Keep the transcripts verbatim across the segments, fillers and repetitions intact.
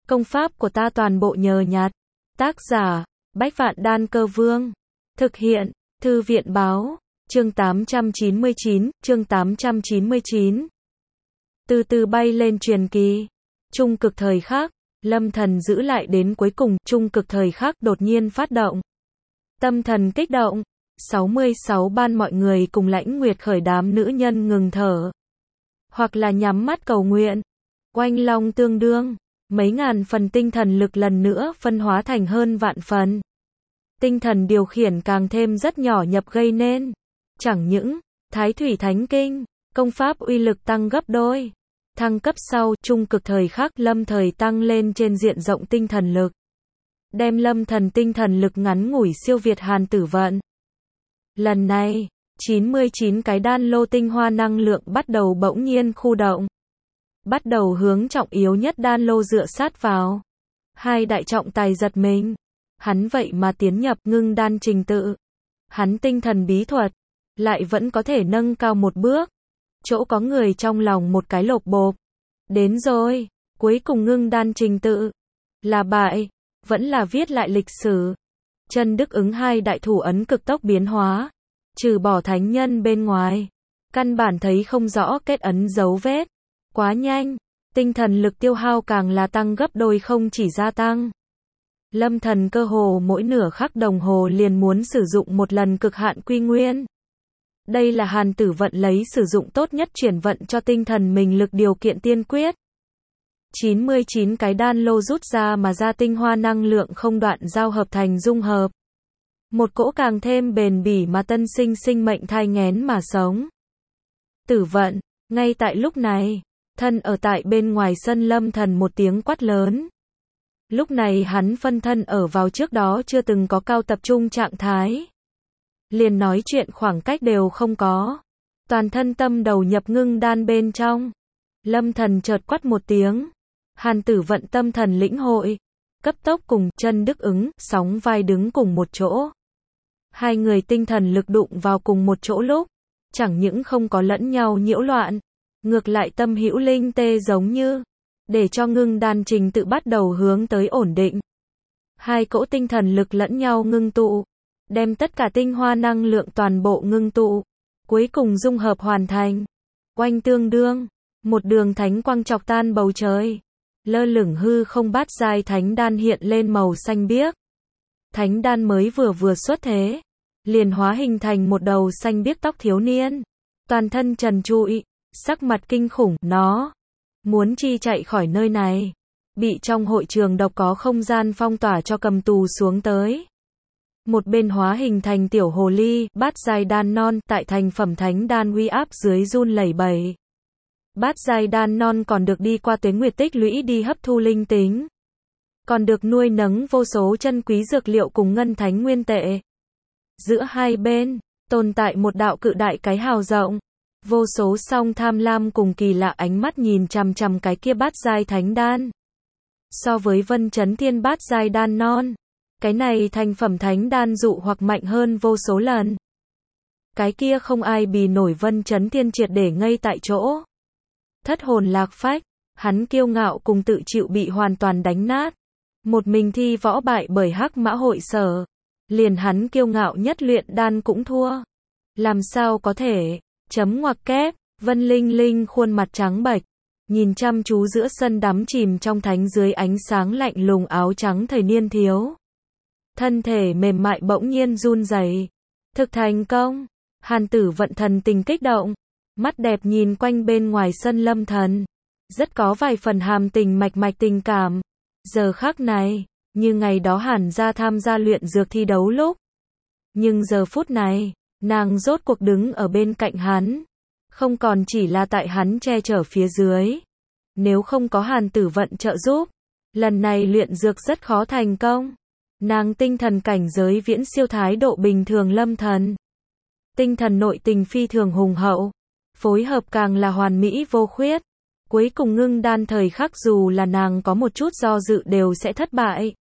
Công pháp của ta toàn bộ nhờ nhặt. Tác giả, Bách Vạn Đan Cơ Vương. Thực hiện, Thư viện Báo. Chương tám trăm chín mươi chín, chương tám trăm chín mươi chín. Từ từ bay lên truyền kỳ. Trung cực thời khắc, Lâm Thần giữ lại đến cuối cùng, trung cực thời khắc đột nhiên phát động. Tâm thần kích động, sáu mươi sáu ban mọi người cùng Lãnh Nguyệt khởi đám nữ nhân ngừng thở. Hoặc là nhắm mắt cầu nguyện. Oanh long tương đương, mấy ngàn phần tinh thần lực lần nữa phân hóa thành hơn vạn phần. Tinh thần điều khiển càng thêm rất nhỏ nhập gây nên. Chẳng những, Thái Thủy Thánh Kinh, công pháp uy lực tăng gấp đôi. Thăng cấp sau, trung cực thời khắc lâm thời tăng lên trên diện rộng tinh thần lực. Đem lâm thần tinh thần lực ngắn ngủi siêu việt Hàn Tử Vận. Lần này, chín mươi chín cái đan lô tinh hoa năng lượng bắt đầu bỗng nhiên khu động. Bắt đầu hướng trọng yếu nhất đan lô dựa sát vào. Hai đại trọng tài giật mình. Hắn vậy mà tiến nhập ngưng đan trình tự. Hắn tinh thần bí thuật, lại vẫn có thể nâng cao một bước. Chỗ có người trong lòng một cái lột bộp. Đến rồi, cuối cùng ngưng đan trình tự. Là bại, vẫn là viết lại lịch sử. Chân Đức Ứng hai đại thủ ấn cực tốc biến hóa. Trừ bỏ thánh nhân bên ngoài. Căn bản thấy không rõ kết ấn dấu vết. Quá nhanh, tinh thần lực tiêu hao càng là tăng gấp đôi không chỉ gia tăng. Lâm Thần cơ hồ mỗi nửa khắc đồng hồ liền muốn sử dụng một lần cực hạn quy nguyên. Đây là Hàn Tử Vận lấy sử dụng tốt nhất chuyển vận cho tinh thần mình lực điều kiện tiên quyết. chín mươi chín cái đan lô rút ra mà ra tinh hoa năng lượng không đoạn giao hợp thành dung hợp. Một cỗ càng thêm bền bỉ mà tân sinh sinh mệnh thai nghén mà sống. Tử Vận, ngay tại lúc này, thân ở tại bên ngoài sân Lâm Thần một tiếng quát lớn. Lúc này hắn phân thân ở vào trước đó chưa từng có cao tập trung trạng thái. Liền nói chuyện khoảng cách đều không có. Toàn thân tâm đầu nhập ngưng đan bên trong. Lâm Thần chợt quát một tiếng. Hàn Tử Vận tâm thần lĩnh hội. Cấp tốc cùng Chân Đức Ứng, sóng vai đứng cùng một chỗ. Hai người tinh thần lực đụng vào cùng một chỗ lúc. Chẳng những không có lẫn nhau nhiễu loạn. Ngược lại tâm hữu linh tê giống như. Để cho ngưng đan trình tự bắt đầu hướng tới ổn định. Hai cỗ tinh thần lực lẫn nhau ngưng tụ. Đem tất cả tinh hoa năng lượng toàn bộ ngưng tụ. Cuối cùng dung hợp hoàn thành. Oanh tương đương. Một đường thánh quang chọc tan bầu trời. Lơ lửng hư không bát giai thánh đan hiện lên màu xanh biếc. Thánh đan mới vừa vừa xuất thế. Liền hóa hình thành một đầu xanh biếc tóc thiếu niên. Toàn thân trần trụi. Sắc mặt kinh khủng. Nó muốn chi chạy khỏi nơi này. Bị trong hội trường độc có không gian phong tỏa cho cầm tù xuống tới. Một bên hóa hình thành tiểu hồ ly, bát giai đan non, tại thành phẩm thánh đan uy áp dưới run lẩy bẩy. Bát giai đan non còn được đi qua tuế nguyệt tích lũy đi hấp thu linh tính. Còn được nuôi nấng vô số chân quý dược liệu cùng ngân thánh nguyên tệ. Giữa hai bên, tồn tại một đạo cự đại cái hào rộng. Vô số song tham lam cùng kỳ lạ ánh mắt nhìn chằm chằm cái kia bát giai thánh đan. So với Vân Chấn Thiên bát giai đan non, cái này thành phẩm thánh đan dụ hoặc mạnh hơn vô số lần. Cái kia không ai bì nổi Vân Chấn Thiên triệt để ngây tại chỗ. Thất hồn lạc phách, hắn kiêu ngạo cùng tự chịu bị hoàn toàn đánh nát. Một mình thi võ bại bởi Hắc Mã hội sở. Liền hắn kiêu ngạo nhất luyện đan cũng thua. Làm sao có thể? Chấm ngoặc kép, Vân Linh Linh khuôn mặt trắng bệch, nhìn chăm chú giữa sân đắm chìm trong thánh dưới ánh sáng lạnh lùng áo trắng thời niên thiếu. Thân thể mềm mại bỗng nhiên run rẩy. Thực thành công, Hàn Tử Vận thần tình kích động, mắt đẹp nhìn quanh bên ngoài sân Lâm Thần, rất có vài phần hàm tình mạch mạch tình cảm. Giờ khắc này, như ngày đó Hàn gia tham gia luyện dược thi đấu lúc. Nhưng giờ phút này, nàng rốt cuộc đứng ở bên cạnh hắn. Không còn chỉ là tại hắn che chở phía dưới. Nếu không có Hàn Tử Vận trợ giúp, lần này luyện dược rất khó thành công. Nàng tinh thần cảnh giới viễn siêu thái độ bình thường Lâm Thần. Tinh thần nội tình phi thường hùng hậu. Phối hợp càng là hoàn mỹ vô khuyết. Cuối cùng ngưng đan thời khắc dù là nàng có một chút do dự đều sẽ thất bại.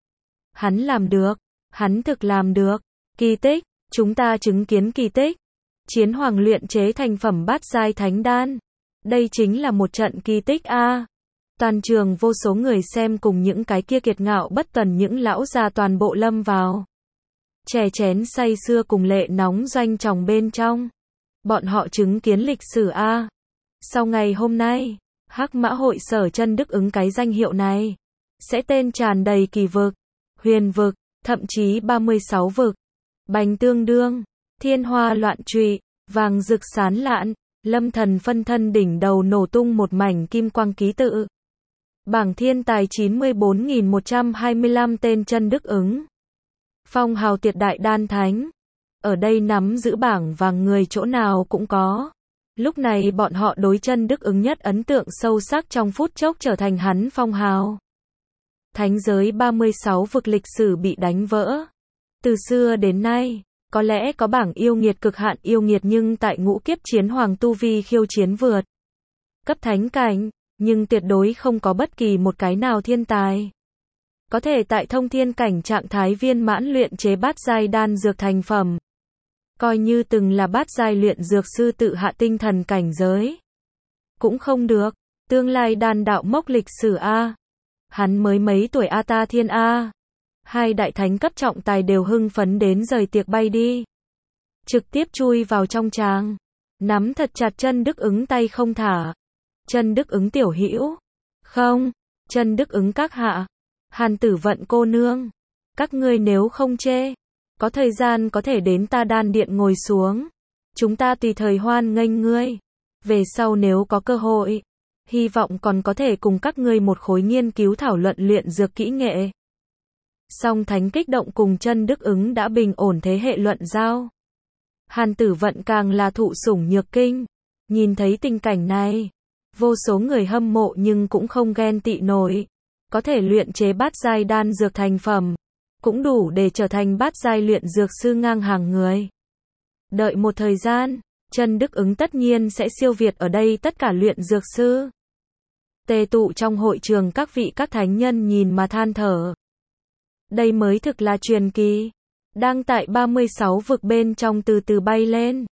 Hắn làm được. Hắn thực làm được. Kỳ tích. Chúng ta chứng kiến kỳ tích. Chiến hoàng luyện chế thành phẩm bát giai thánh đan. Đây chính là một trận kỳ tích a. Toàn trường vô số người xem cùng những cái kia kiệt ngạo bất tuần những lão già toàn bộ lâm vào chè chén say sưa cùng lệ nóng doanh tròng bên trong. Bọn họ chứng kiến lịch sử a. Sau ngày hôm nay, Hắc Mã Hội Sở Chân Đức Ứng cái danh hiệu này sẽ tên tràn đầy kỳ vực, huyền vực, thậm chí ba mươi sáu vực. Bành tương đương, thiên hoa loạn trụy, vàng rực sán lạn, Lâm Thần phân thân đỉnh đầu nổ tung một mảnh kim quang ký tự. Bảng thiên tài chín mươi bốn nghìn một trăm hai mươi lăm tên Chân Đức Ứng. Phong hào tuyệt đại đan thánh. Ở đây nắm giữ bảng vàng người chỗ nào cũng có. Lúc này bọn họ đối Chân Đức Ứng nhất ấn tượng sâu sắc trong phút chốc trở thành hắn phong hào. Thánh giới ba mươi sáu vực lịch sử bị đánh vỡ. Từ xưa đến nay, có lẽ có bảng yêu nghiệt cực hạn yêu nghiệt nhưng tại ngũ kiếp chiến hoàng tu vi khiêu chiến vượt cấp thánh cảnh, nhưng tuyệt đối không có bất kỳ một cái nào thiên tài có thể tại thông thiên cảnh trạng thái viên mãn luyện chế bát giai đan dược thành phẩm. Coi như từng là bát giai luyện dược sư tự hạ tinh thần cảnh giới cũng không được. Tương lai đan đạo mốc lịch sử a. Hắn mới mấy tuổi a ta thiên a. Hai đại thánh cấp trọng tài đều hưng phấn đến rời tiệc bay đi. Trực tiếp chui vào trong tràng, nắm thật chặt Chân Đức Ứng tay không thả. Chân Đức Ứng tiểu hữu, không, Chân Đức Ứng các hạ, Hàn Tử Vận cô nương, các ngươi nếu không chê, có thời gian có thể đến ta đan điện ngồi xuống. Chúng ta tùy thời hoan nghênh ngươi. Về sau nếu có cơ hội, hy vọng còn có thể cùng các ngươi một khối nghiên cứu thảo luận luyện dược kỹ nghệ. Song thánh kích động cùng Chân Đức Ứng đã bình ổn thế hệ luận giao. Hàn Tử Vận càng là thụ sủng nhược kinh. Nhìn thấy tình cảnh này, vô số người hâm mộ nhưng cũng không ghen tị nổi. Có thể luyện chế bát giai đan dược thành phẩm, cũng đủ để trở thành bát giai luyện dược sư ngang hàng người. Đợi một thời gian, Chân Đức Ứng tất nhiên sẽ siêu việt ở đây tất cả luyện dược sư. Tề tụ trong hội trường các vị các thánh nhân nhìn mà than thở. Đây mới thực là truyền kỳ, đang tại ba mươi sáu vực bên trong từ từ bay lên.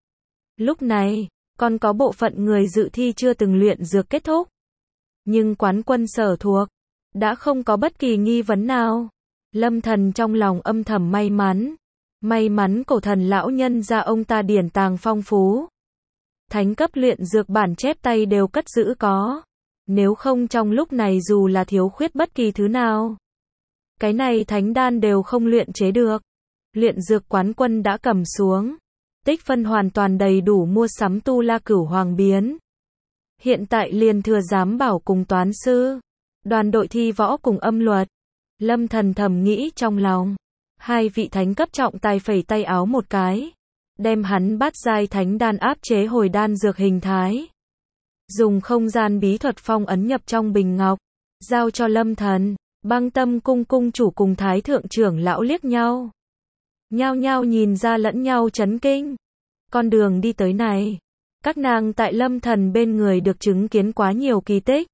Lúc này, còn có bộ phận người dự thi chưa từng luyện dược kết thúc. Nhưng quán quân sở thuộc, đã không có bất kỳ nghi vấn nào. Lâm Thần trong lòng âm thầm may mắn. May mắn cổ thần lão nhân gia ông ta điển tàng phong phú. Thánh cấp luyện dược bản chép tay đều cất giữ có. Nếu không trong lúc này dù là thiếu khuyết bất kỳ thứ nào, cái này thánh đan đều không luyện chế được. Luyện dược quán quân đã cầm xuống. Tích phân hoàn toàn đầy đủ mua sắm tu la cửu hoàng biến. Hiện tại liền thừa giám bảo cùng toán sư, đoàn đội thi võ cùng âm luật. Lâm Thần thầm nghĩ trong lòng. Hai vị thánh cấp trọng tài phẩy tay áo một cái, đem hắn bát giai thánh đan áp chế hồi đan dược hình thái. Dùng không gian bí thuật phong ấn nhập trong bình ngọc, giao cho Lâm Thần. Băng Tâm cung cung chủ cùng thái thượng trưởng lão liếc nhau. Nhao nhao nhìn ra lẫn nhau chấn kinh. Con đường đi tới này, các nàng tại Lâm Thần bên người được chứng kiến quá nhiều kỳ tích.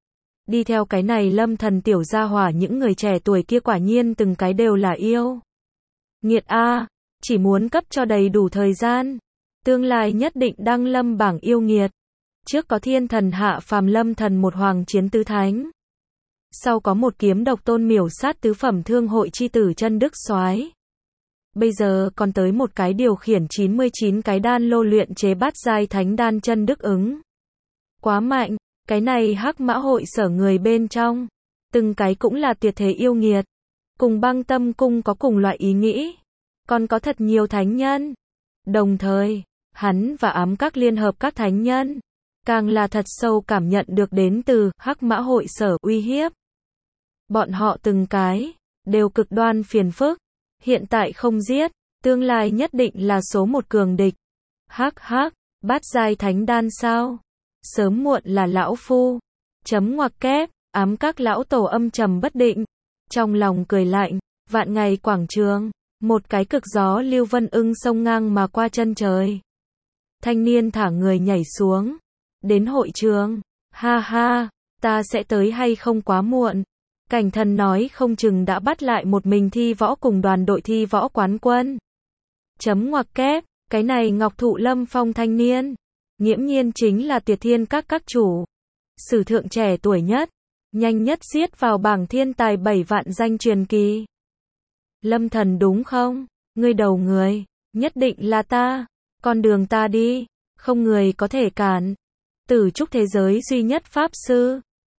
Đi theo cái này Lâm Thần tiểu gia hỏa những người trẻ tuổi kia quả nhiên từng cái đều là yêu nghiệt a, chỉ muốn cấp cho đầy đủ thời gian, tương lai nhất định đăng lâm bảng yêu nghiệt. Trước có thiên thần hạ phàm Lâm Thần một hoàng chiến tứ thánh. Sau có một kiếm độc tôn miểu sát tứ phẩm thương hội chi tử Chân Đức soái. Bây giờ còn tới một cái điều khiển chín mươi chín cái đan lô luyện chế bát giai thánh đan Chân Đức Ứng. Quá mạnh, cái này Hắc Mã Hội Sở người bên trong, từng cái cũng là tuyệt thế yêu nghiệt. Cùng Băng Tâm cung có cùng loại ý nghĩ, còn có thật nhiều thánh nhân. Đồng thời, hắn và ám các liên hợp các thánh nhân, càng là thật sâu cảm nhận được đến từ Hắc Mã Hội Sở uy hiếp. Bọn họ từng cái đều cực đoan phiền phức, hiện tại không giết, tương lai nhất định là số một cường địch. Hắc hắc, bát giai thánh đan sao? Sớm muộn là lão phu. Chấm ngoặc kép, ám các lão tổ âm trầm bất định, trong lòng cười lạnh. Vạn ngày quảng trường, một cái cực gió lưu vân ưng sông ngang mà qua chân trời. Thanh niên thả người nhảy xuống, đến hội trường. Ha ha, ta sẽ tới hay không quá muộn. Cảnh thần nói không chừng đã bắt lại một mình thi võ cùng đoàn đội thi võ quán quân. Chấm ngoặc kép, cái này Ngọc Thụ Lâm Phong thanh niên, nghiễm nhiên chính là Tuyệt Thiên các các chủ. sử thượng trẻ tuổi nhất, nhanh nhất giết vào bảng thiên tài bảy vạn danh truyền kỳ. Lâm Thần đúng không? Ngươi đầu người, nhất định là ta, con đường ta đi, không người có thể cản. Tử trúc thế giới duy nhất pháp sư.